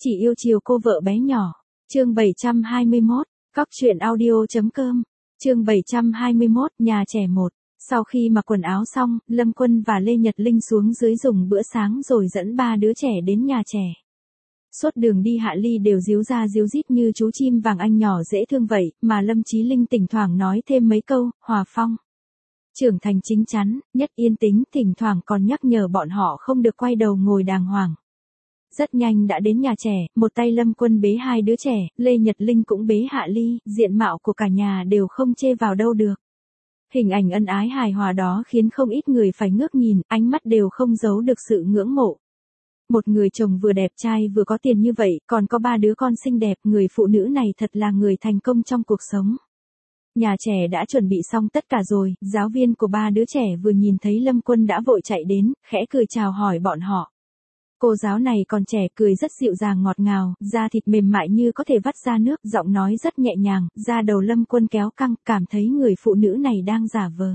Chỉ yêu chiều cô vợ bé nhỏ. Chương 721, cóc truyện audio.com. Chương 721, nhà trẻ 1. Sau khi mặc quần áo xong, Lâm Quân và Lê Nhật Linh xuống dưới dùng bữa sáng rồi dẫn ba đứa trẻ đến nhà trẻ. Suốt đường đi Hạ Ly đều díu ra díu dít như chú chim vàng anh nhỏ dễ thương vậy, mà Lâm Chí Linh thỉnh thoảng nói thêm mấy câu, Hòa Phong. Trưởng thành chính chắn, nhất yên tĩnh, thỉnh thoảng còn nhắc nhở bọn họ không được quay đầu ngồi đàng hoàng. Rất nhanh đã đến nhà trẻ, một tay Lâm Quân bế hai đứa trẻ, Lê Nhật Linh cũng bế Hạ Ly, diện mạo của cả nhà đều không chê vào đâu được. Hình ảnh ân ái hài hòa đó khiến không ít người phải ngước nhìn, ánh mắt đều không giấu được sự ngưỡng mộ. Một người chồng vừa đẹp trai vừa có tiền như vậy, còn có ba đứa con xinh đẹp, người phụ nữ này thật là người thành công trong cuộc sống. Nhà trẻ đã chuẩn bị xong tất cả rồi, giáo viên của ba đứa trẻ vừa nhìn thấy Lâm Quân đã vội chạy đến, khẽ cười chào hỏi bọn họ. Cô giáo này còn trẻ, cười rất dịu dàng ngọt ngào, da thịt mềm mại như có thể vắt ra nước, giọng nói rất nhẹ nhàng, da đầu Lâm Quân kéo căng, cảm thấy người phụ nữ này đang giả vờ.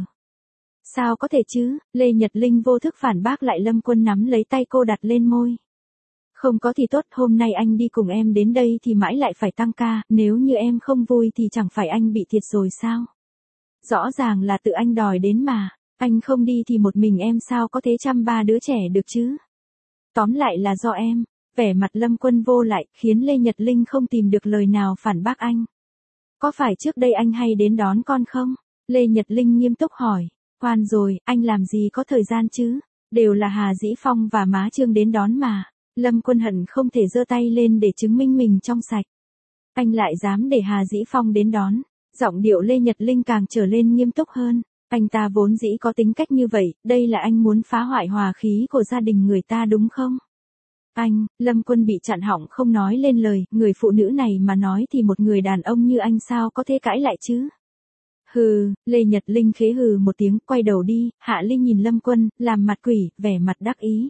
Sao có thể chứ, Lê Nhật Linh vô thức phản bác lại, Lâm Quân nắm lấy tay cô đặt lên môi. Không có thì tốt, hôm nay anh đi cùng em đến đây thì mãi lại phải tăng ca, nếu như em không vui thì chẳng phải anh bị thiệt rồi sao? Rõ ràng là tự anh đòi đến mà, anh không đi thì một mình em sao có thể chăm ba đứa trẻ được chứ? Tóm lại là do em. Vẻ mặt Lâm Quân vô lại, khiến Lê Nhật Linh không tìm được lời nào phản bác anh. Có phải trước đây anh hay đến đón con không? Lê Nhật Linh nghiêm túc hỏi. Khoan rồi, anh làm gì có thời gian chứ? Đều là Hà Dĩ Phong và má Trương đến đón mà. Lâm Quân hận không thể giơ tay lên để chứng minh mình trong sạch. Anh lại dám để Hà Dĩ Phong đến đón. Giọng điệu Lê Nhật Linh càng trở lên nghiêm túc hơn. Anh ta vốn dĩ có tính cách như vậy, đây là anh muốn phá hoại hòa khí của gia đình người ta đúng không? Anh, Lâm Quân bị chặn họng không nói lên lời, người phụ nữ này mà nói thì một người đàn ông như anh sao có thể cãi lại chứ? Hừ, Lê Nhật Linh khế hừ một tiếng, quay đầu đi, Hạ Ly nhìn Lâm Quân, làm mặt quỷ, vẻ mặt đắc ý.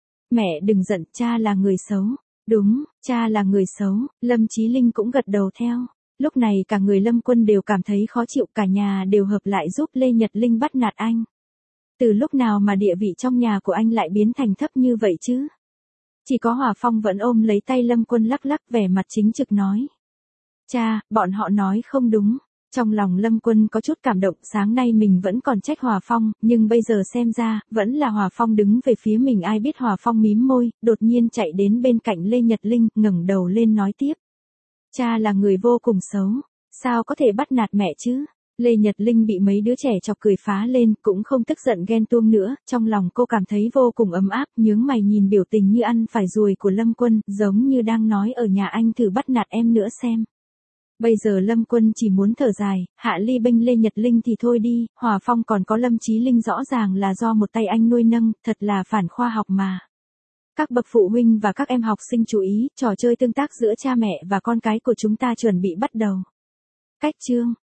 Mẹ đừng giận, cha là người xấu. Đúng, cha là người xấu, Lâm Chí Linh cũng gật đầu theo. Lúc này cả người Lâm Quân đều cảm thấy khó chịu, cả nhà đều hợp lại giúp Lê Nhật Linh bắt nạt anh. Từ lúc nào mà địa vị trong nhà của anh lại biến thành thấp như vậy chứ? Chỉ có Hòa Phong vẫn ôm lấy tay Lâm Quân lắc lắc, vẻ mặt chính trực nói. Cha, bọn họ nói không đúng. Trong lòng Lâm Quân có chút cảm động, sáng nay mình vẫn còn trách Hòa Phong, nhưng bây giờ xem ra, vẫn là Hòa Phong đứng về phía mình. Ai biết Hòa Phong mím môi, đột nhiên chạy đến bên cạnh Lê Nhật Linh, ngẩng đầu lên nói tiếp. Cha là người vô cùng xấu, sao có thể bắt nạt mẹ chứ? Lê Nhật Linh bị mấy đứa trẻ chọc cười phá lên, cũng không tức giận ghen tuông nữa, trong lòng cô cảm thấy vô cùng ấm áp, nhướng mày nhìn biểu tình như ăn phải ruồi của Lâm Quân, giống như đang nói ở nhà anh thử bắt nạt em nữa xem. Bây giờ Lâm Quân chỉ muốn thở dài, Hạ Ly bênh Lê Nhật Linh thì thôi đi, Hòa Phong còn có Lâm Chí Linh rõ ràng là do một tay anh nuôi nâng, thật là phản khoa học mà. Các bậc phụ huynh và các em học sinh chú ý, trò chơi tương tác giữa cha mẹ và con cái của chúng ta chuẩn bị bắt đầu. Cách chương